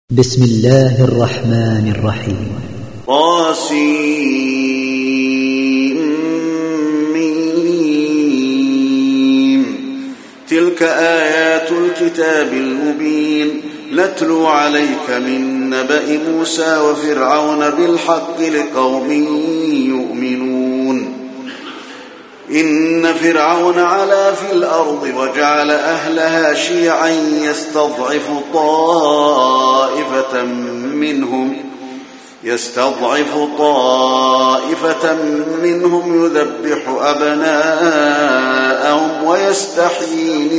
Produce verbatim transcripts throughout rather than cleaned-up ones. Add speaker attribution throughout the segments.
Speaker 1: بسم الله الرحمن الرحيم.
Speaker 2: طاسيم. تلك آيات الكتاب المبين نتلو عليك من نبأ موسى وفرعون بالحق لقوم يؤمنون. إن فرعون علا في الأرض وجعل أهلها شيعا يستضعف طائفة منهم يستضعف طائفة منهم يذبح أبناءهم ويستحيي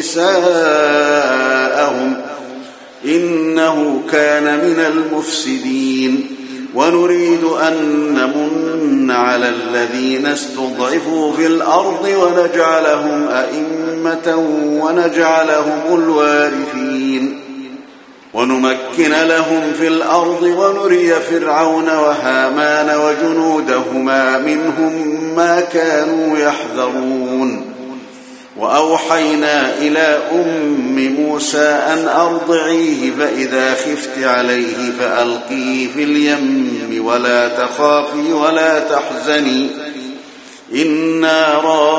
Speaker 2: نساءهم إنه كان من المفسدين. ونريد أن نمن على الذين استضعفوا في الأرض ونجعلهم أئمة ونجعلهم الوارثين ونمكن لهم في الأرض ونري فرعون وهامان وجنودهما منهم ما كانوا يحذرون. وأوحينا إلى أم موسى أن أرضعيه فإذا خفت عليه فألقيه في اليم ولا تخافي ولا تحزني إنا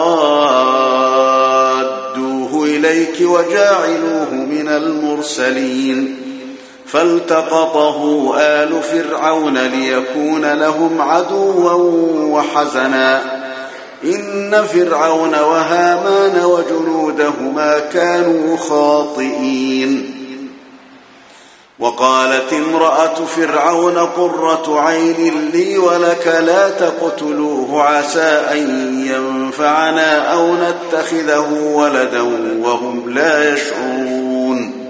Speaker 2: رادوه إليك وجاعلوه من المرسلين. فالتقطه آل فرعون ليكون لهم عدوا وحزنا إن فرعون وهامان وجنودهما كانوا خاطئين. وقالت امرأة فرعون قرة عين لي ولك لا تقتلوه عسى أن ينفعنا أو نتخذه ولدا وهم لا يشعرون.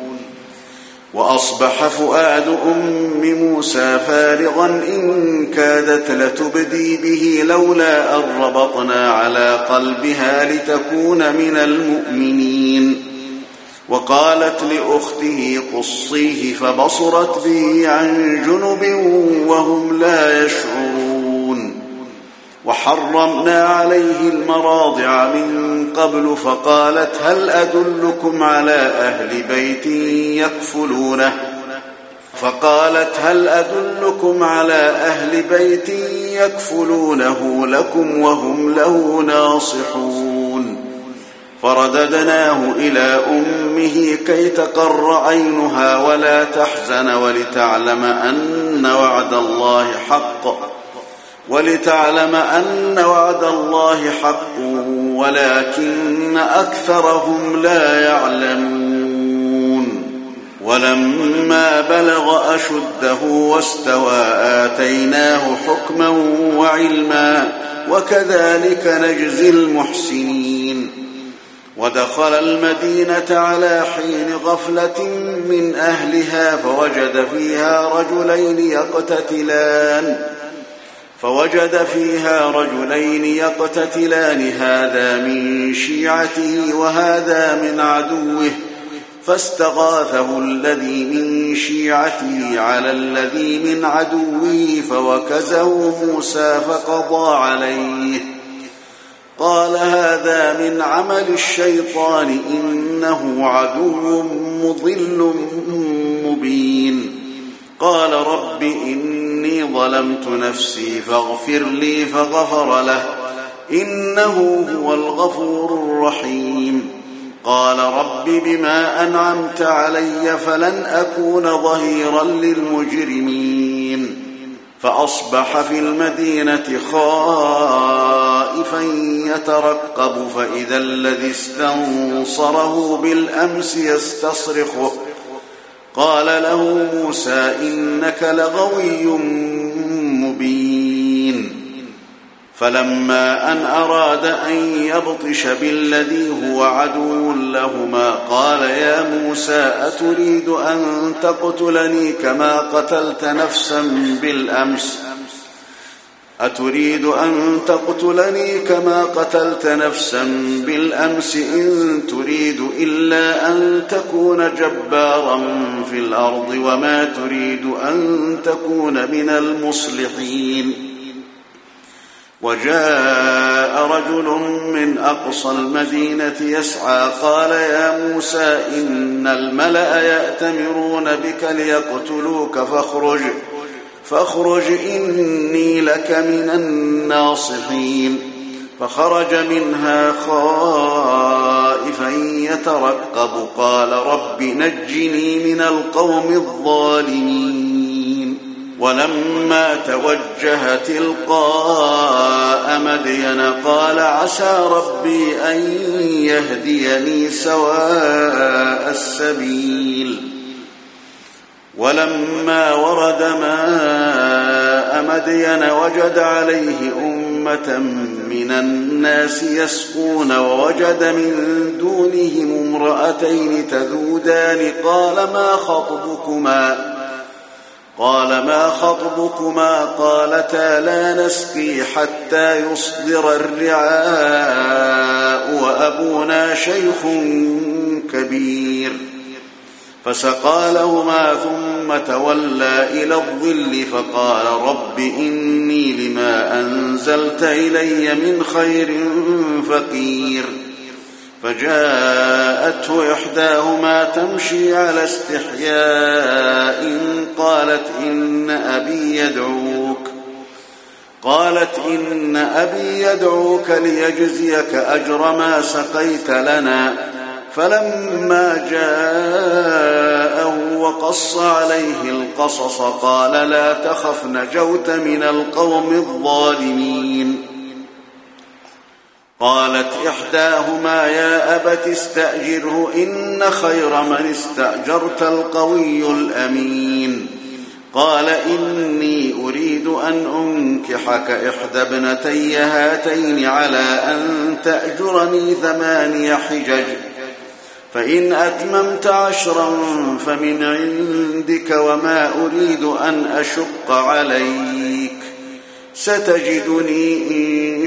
Speaker 2: وأصبح فؤاد أم موسى فارغا إن كادت لتبدي به لولا أن ربطنا على قلبها لتكون من المؤمنين. وقالت لأخته قصيه فبصرت به عن جنب وهم لا يشعرون. وحرمنا عليه المراضع من قبل فقالت هل أدلكم على أهل بيت يكفلونه فقالت هل أدلكم على أهل بيت يكفلونه لكم وهم له ناصحون. فرددناه إلى أمه كي تقر عينها ولا تحزن ولتعلم أن وعد الله حق ولتعلم أن وعد الله حق ولكن أكثرهم لا يعلمون. ولما بلغ أشده واستوى آتيناه حكما وعلما وكذلك نجزي المحسنين. ودخل المدينة على حين غفلة من أهلها فوجد فيها رجلين يقتتلان فوجد فيها رجلين يقتتلان هذا من شيعته وهذا من عدوه فاستغاثه الذي من شيعته على الذي من عدوه فوكزه موسى فقضى عليه. قال هذا من عمل الشيطان إنه عدو مضل مبين. قال رب إني ظلمت نفسي فاغفر لي فغفر له إنه هو الغفور الرحيم. قال رب بما أنعمت علي فلن أكون ظهيرا للمجرمين. فأصبح في المدينة خائفا يترقب فإذا الذي استنصره بالأمس يستصرخه قال له موسى إنك لغوي مبين. فلما أن أراد أن يبطش بالذي هو عدو لهما قال يا موسى أتريد أن تقتلني كما قتلت نفسا بالأمس أتريد أن تقتلني كما قتلت نفسا بالأمس إن تريد إلا أن تكون جبارا في الأرض وما تريد أن تكون من المصلحين. وجاء رجل من أقصى المدينة يسعى قال يا موسى إن الملأ يأتمرون بك ليقتلوك فاخرج فاخرج إني لك من الناصحين. فخرج منها خائفا يترقب قال رب نجني من القوم الظالمين. ولما توجه تلقاء مدين قال عسى ربي أن يهديني سواء السبيل. ولما ورد ماء مدين وجد عليه أمة من الناس يسقون ووجد من دونهم امرأتين تذودان قال ما خطبكما قال ما خطبكما قالتا لا نسقي حتى يصدر الرعاء وأبونا شيخ كبير. فسقى لهما ثم تولى إلى الظل فقال رب إني لما أنزلت إلي من خير فقير. فجاءته إحداهما تمشي على استحياء قالت إن أبي يدعوك قالت إن أبي يدعوك ليجزيك أجر ما سقيت لنا. فلما جاءه وقص عليه القصص قال لا تخف نجوت من القوم الظالمين. قالت إحداهما يا أبت استأجره إن خير من استأجرت القوي الأمين. قال إني أريد أن أنكحك إحدى ابنتي هاتين على أن تأجرني ثماني حجج فإن أتممت عشرا فمن عندك وما أريد أن أشق عليك ستجدني إن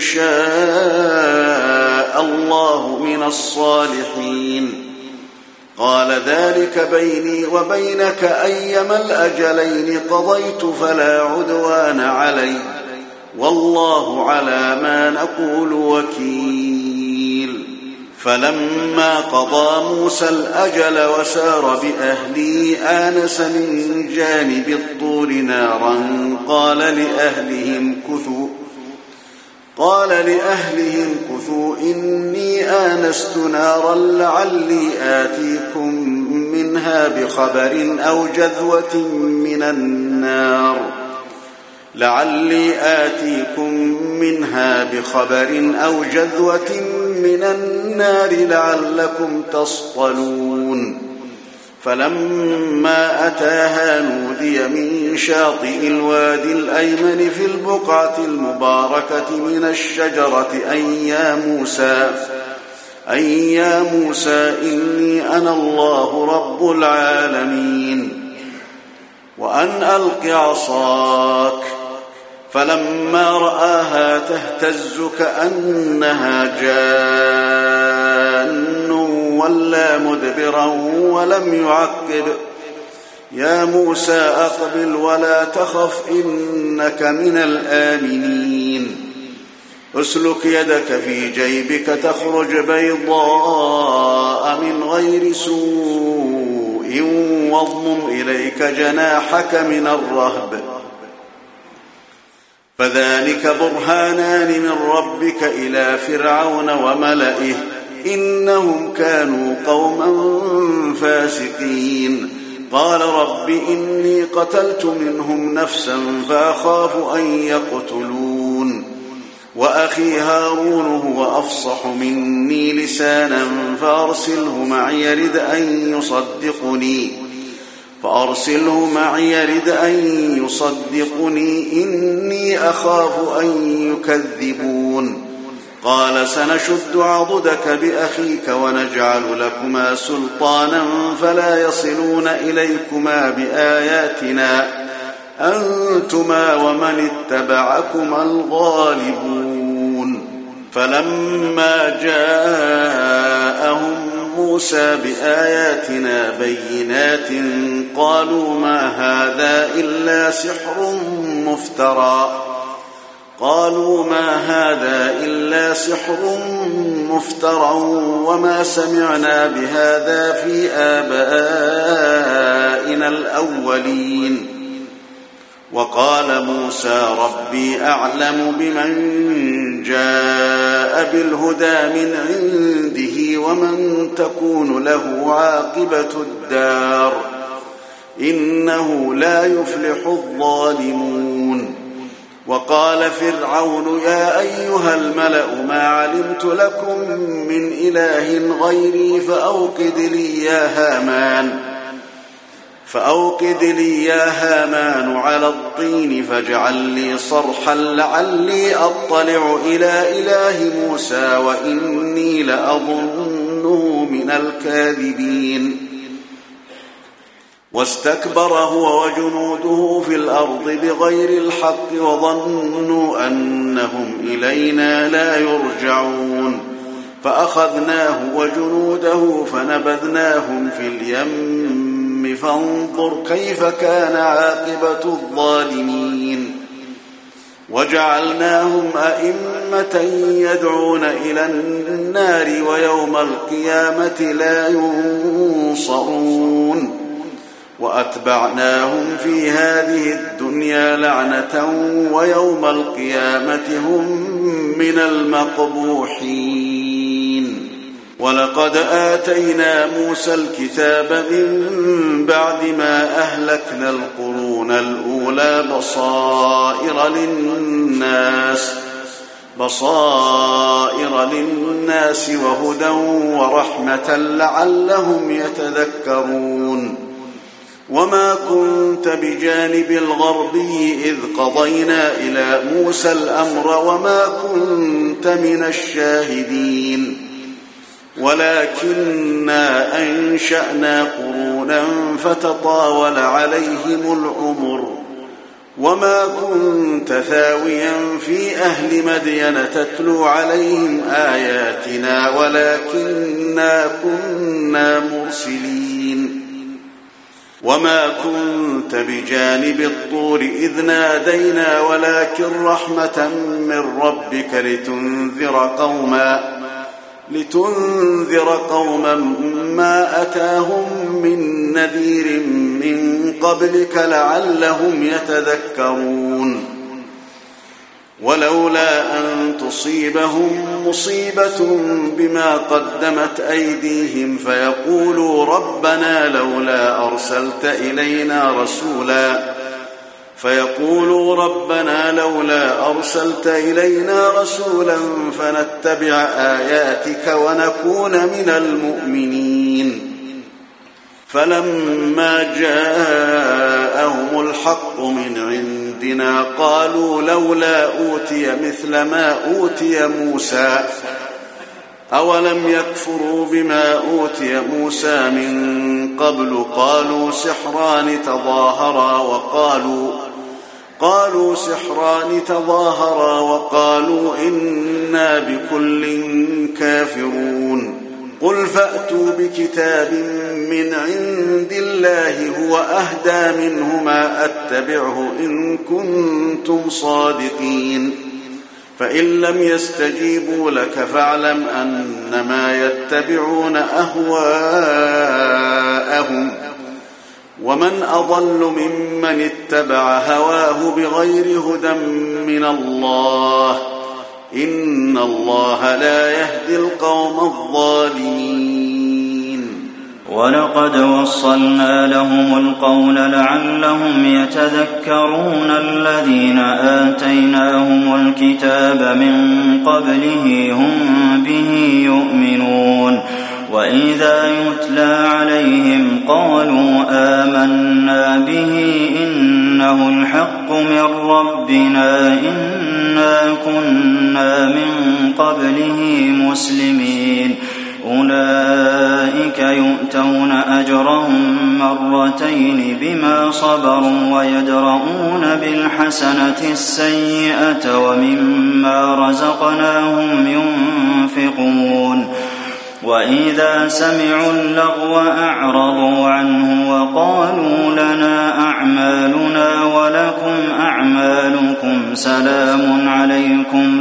Speaker 2: شاء الله من الصالحين. قال ذلك بيني وبينك أيما الأجلين قضيت فلا عدوان علي والله على ما نقول وكيل. فلما قضى موسى الأجل وسار بأهله آنس من جانب الطور نارا قال لأهلهم كثوا قال لأهلهم كثوا إني آنست نارا لعلي آتيكم منها بخبر أو جذوة من النار لعلي آتيكم منها بخبر أو جذوة من النار لعلكم تصطلون. فلما أتاها نودي من شاطئ الوادي الأيمن في البقعة المباركة من الشجرة أن يا موسى أن يا موسى إني أنا الله رب العالمين وأن ألق عصاك. فلما رآها تهتز كأنها جان ولى مدبرا ولم يعقب. يا موسى أقبل ولا تخف إنك من الآمنين. اسلك يدك في جيبك تخرج بيضاء من غير سوء واضمم إليك جناحك من الرهب فذلك برهانان من ربك إلى فرعون وملئه إنهم كانوا قوما فاسقين. قال رب إني قتلت منهم نفسا فأخاف أن يقتلون وأخي هارون هو أفصح مني لسانا فأرسله معي يرد أن يصدقني فأرسله معي يرد أن يصدقني إني أخاف أن يكذبون. قال سنشد عضدك بأخيك ونجعل لكما سلطانا فلا يصلون إليكما بآياتنا أنتما ومن اتبعكما الغالبون. فلما جاءهم موسى بآياتنا بينات قالوا ما هذا إلا سحر مفترى قالوا ما هذا إلا سحر مفترى وما سمعنا بهذا في آبائنا الأولين. وقال موسى ربي أعلم بمن جاء بالهدى من عنده ومن تكون له عاقبة الدار إنه لا يفلح الظالمون. وقال فرعون يا أيها الملأ ما علمت لكم من إله غيري فأوقد لي يا هامان فأوقد لي يا هامان على الطين فاجعل لي صرحا لعلي أطلع إلى إله موسى وإني لأظنه من الكاذبين. واستكبر هو وجنوده في الأرض بغير الحق وظنوا أنهم إلينا لا يرجعون فأخذناه وجنوده فنبذناهم في اليم فانظر كيف كان عاقبة الظالمين. وجعلناهم أئمة يدعون إلى النار ويوم القيامة لا ينصرون. وأتبعناهم في هذه الدنيا لعنة ويوم القيامة هم من المقبوحين. ولقد آتينا موسى الكتاب من بعد ما أهلكنا القرون الأولى بصائر للناس بصائر للناس وهدى ورحمة لعلهم يتذكرون. وما كنت بجانب الغربي إذ قضينا إلى موسى الأمر وما كنت من الشاهدين ولكننا أنشأنا قرونا فتطاول عليهم العمر وما كنت ثاويا في أهل مدين تتلو عليهم آياتنا ولكننا كنا مرسلين. وما كنت بجانب الطور إذ نادينا ولكن رحمة من ربك لتنذر قوما لتنذر قوما ما أتاهم من نذير من قبلك لعلهم يتذكرون. ولولا أن تصيبهم مصيبة بما قدمت أيديهم فيقولوا ربنا لولا أرسلت إلينا رسولا فيقولوا ربنا لولا أرسلت إلينا رسولا فنتبع آياتك ونكون من المؤمنين. فلما جاءهم الحق من عندنا قالوا لولا أوتي مثل ما أوتي موسى أولم يكفروا بما أوتي موسى من قبل قالوا سحران تظاهرا وقالوا قالوا سحران تظاهرا وقالوا إنا بكل كافرون. قل فأتوا بكتاب من عند الله هو أهدى منهما أتبعه إن كنتم صادقين. فإن لم يستجيبوا لك فاعلم أنما يتبعون أهواءهم ومن أضل ممن اتبع هواه بغير هدى من الله إن الله لا يهدي القوم الظالمين.
Speaker 3: ولقد وصلنا لهم القول لعلهم يتذكرون الذين آتيناهم الكتاب من قبله هم به يؤمنون. وإذا يتلى عليهم قالوا آمنا به إنه الحق من ربنا إنا كنا من قبله مسلمين. أولئك يؤتون أجرهم مرتين بما صبروا ويدرؤون بالحسنة السيئة ومما رزقناهم ينفقون. وإذا سمعوا اللغو أعرضوا عنه وقالوا لنا أعمالنا ولكم أعمالكم سلام عليكم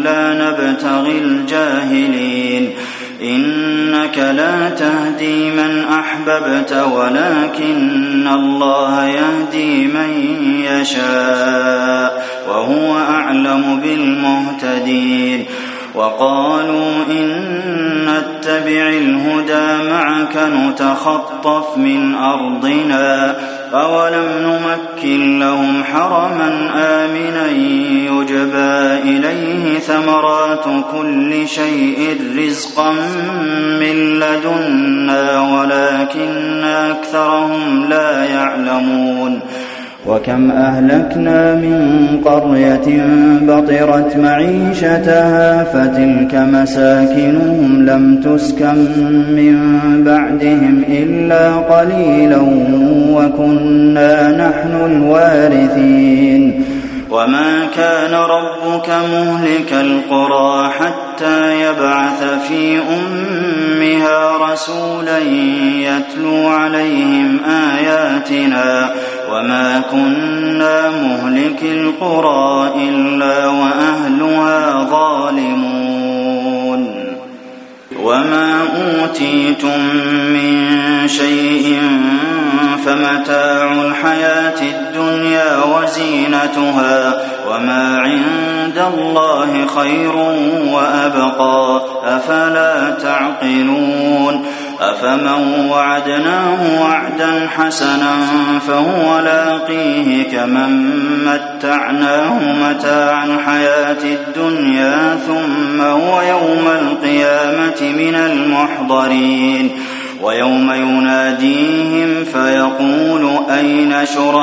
Speaker 3: لا نبتغي الجاهلين إنك لا تهدي من أحببت ولكن الله يهدي من يشاء وهو أعلم بالمهتدين وقالوا إن نتبع الهدى معك نتخطف من أرضنا أولم نمكن لهم حرما آمنا يجبى إليه ثمرات كل شيء رزقا من لدنا ولكن أكثرهم لا يعلمون وكم أهلكنا من قرية بطرت معيشتها فتلك مساكنهم لم تسكن من بعدهم إلا قليلا وكنا نحن الوارثين وما كان ربك مهلك القرى حتى يبعث في أمها رسولا يتلو عليهم آياتنا وما كنا مهلك القرى إلا وأهلها ظالمون وما أوتيتم من شيء فمتاع الحياة الدنيا وزينتها وما عند الله خير وأبقى أفلا تعقلون أفمن وعدناه وعدا حسنا فهو لاقيه كمن متعناه متاع الحياة الدنيا ثم هو يوم القيامة من المحضرين ويوم يناديهم فيقول أين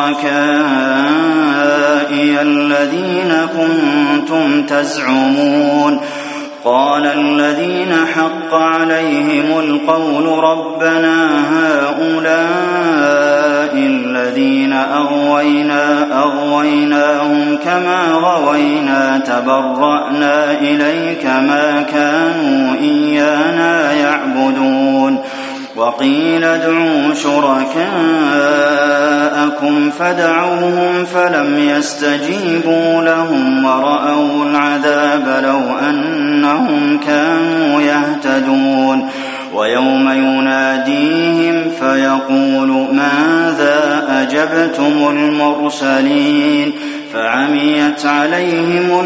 Speaker 3: شركائي الذين كنتم تزعمون قال الذين حق عليهم القول ربنا هؤلاء الذين أغوينا أغويناهم كما غوينا تبرأنا إليك ما كانوا إيانا يعبدون وقيل ادعوا شركاءكم فدعوهم فلم يستجيبوا لهم ورأوا العذاب لو أنهم كانوا يهتدون ويوم يناديهم فيقول ماذا أجبتم المرسلين فعميت عليهم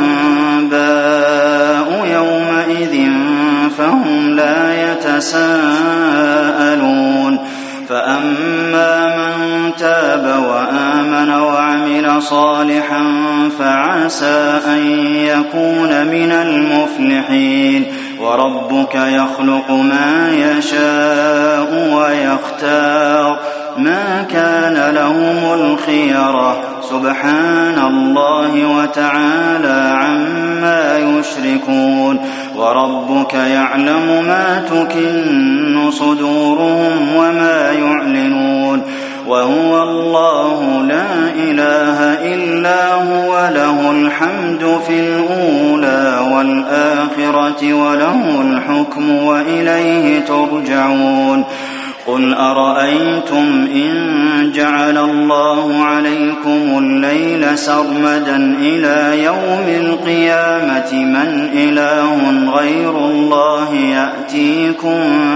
Speaker 3: الأنباء يومئذ فهم لا يتساءلون فأما من تاب وآمن وعمل صالحا فعسى أن يكون من المفلحين وربك يخلق ما يشاء ويختار ما كان لهم الخيرة سبحان الله وتعالى عما يشركون وربك يعلم ما تكن صدورهم وما يعلنون وهو الله لا إله إلا هو له الحمد في الأولى والآخرة وله الحكم وإليه ترجعون قل أرأيتم إن جعل الله عليكم الليل سرمدا إلى يوم القيامة من إله غير الله يأتيكم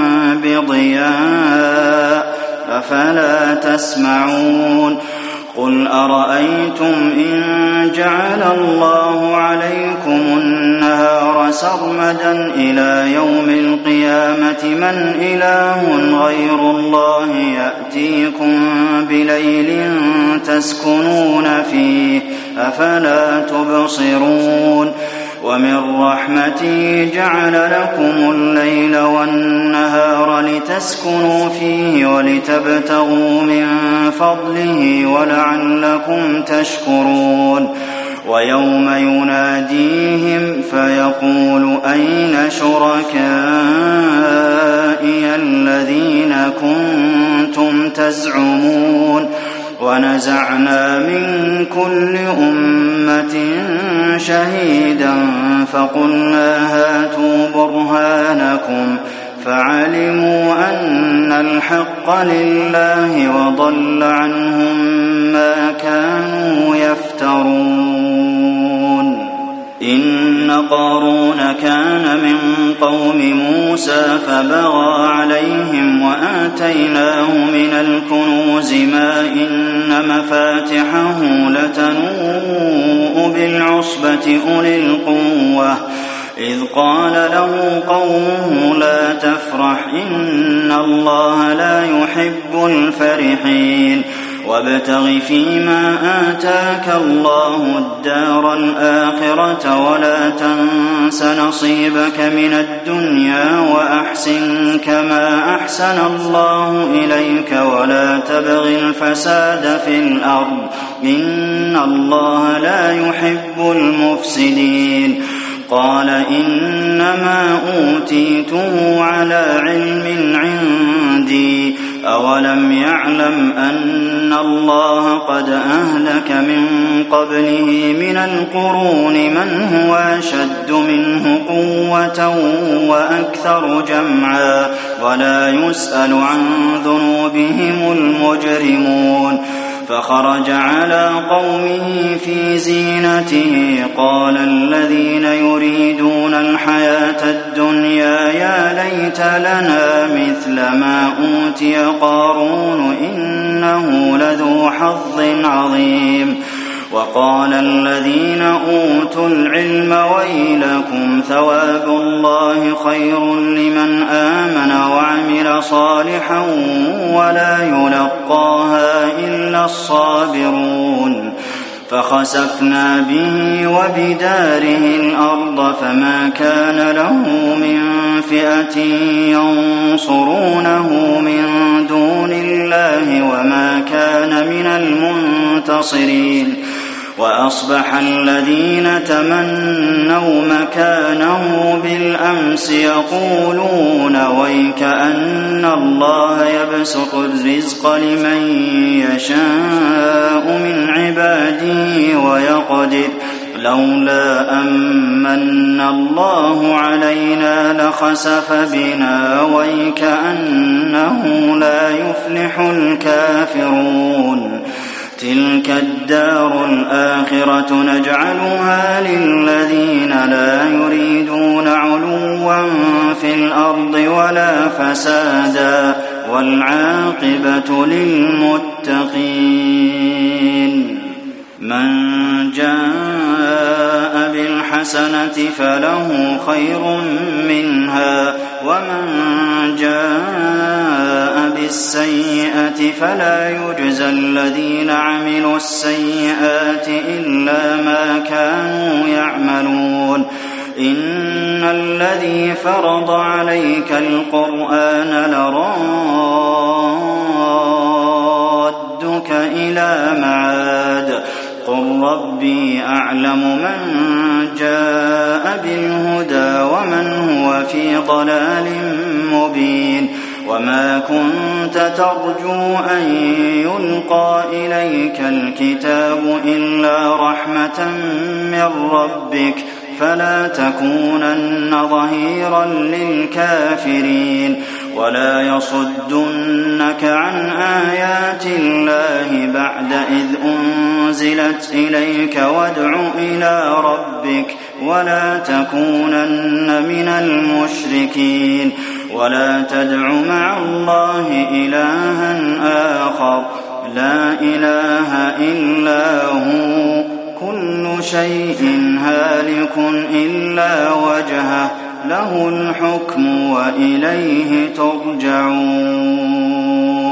Speaker 3: بضياء أفلا تسمعون قل أرأيتم إن جعل الله عليكم النهار سرمدا إلى يوم القيامة من إله غير الله يأتيكم بليل تسكنون فيه أفلا تبصرون ومن رحمته جعل لكم الليل والنهار لتسكنوا فيه ولتبتغوا من فضله ولعلكم تشكرون ويوم يناديهم فيقول أين شركائي الذين كنتم تزعمون ونزعنا من كل أمة شهيدا فقلنا هاتوا برهانكم فعلموا أن الحق لله وضل عنهم ما كانوا يفترون إن كان من قوم موسى فبغى عليهم وآتيناه من الكنوز ما إن مفاتحه لتنوء بالعصبة أولي القوة إذ قال له قومه لا تفرح إن الله لا يحب الفرحين وابتغ فيما آتاك الله الدار الآخرة ولا تنس نصيبك من الدنيا وأحسن كما أحسن الله إليك ولا تبغ الفساد في الأرض إن الله لا يحب المفسدين قال إنما أوتيته على علم عندي أولم يعلم أن الله قد أهلك من قبله من القرون من هو أشد منه قوة وأكثر جمعا ولا يسأل عن ذنوبهم المجرمون فخرج على قومه في زينته قال الذين يريدون الحياة الدنيا يا ليت لنا مثل ما أوتي قارون إنه لذو حظ عظيم وقال الذين أوتوا العلم ويلكم ثواب الله خير لمن آمن وعمل صالحا ولا يلقاها إلا الصابرون فخسفنا به وبداره الأرض فما كان له من فئة ينصرونه من دون الله وما كان من المنتصرين وأصبح الذين تمنوا مكانه بالأمس يقولون ويك أن الله يبسط الرزق لمن يشاء من عباده ويقدر لولا أمن الله علينا لخسف بنا ويك أنه لا يفلح الكافرون تلك الدار الآخرة نجعلها للذين لا يريدون علوا في الأرض ولا فسادا والعاقبة للمتقين من جاء بالحسنة فله خير منها ومن جاء بالسيئة فلا يجزى الذين عملوا السيئات إلا ما كانوا يعملون إن الذي فرض عليك القرآن لرادك إلى معاد قل ربي أعلم من جاء بالهدى ومن هو في ضلال مبين وما كنت ترجو أن يلقى إليك الكتاب إلا رحمة من ربك فلا تكونن ظهيرا للكافرين ولا يصدنك عن آيات الله بعد إذ أنزلت إليك وادع إلى ربك ولا تكونن من المشركين ولا تدع مع الله إلها آخر لا إله إلا هو كل شيء هالك إلا وجهه له الحكم وإليه ترجعون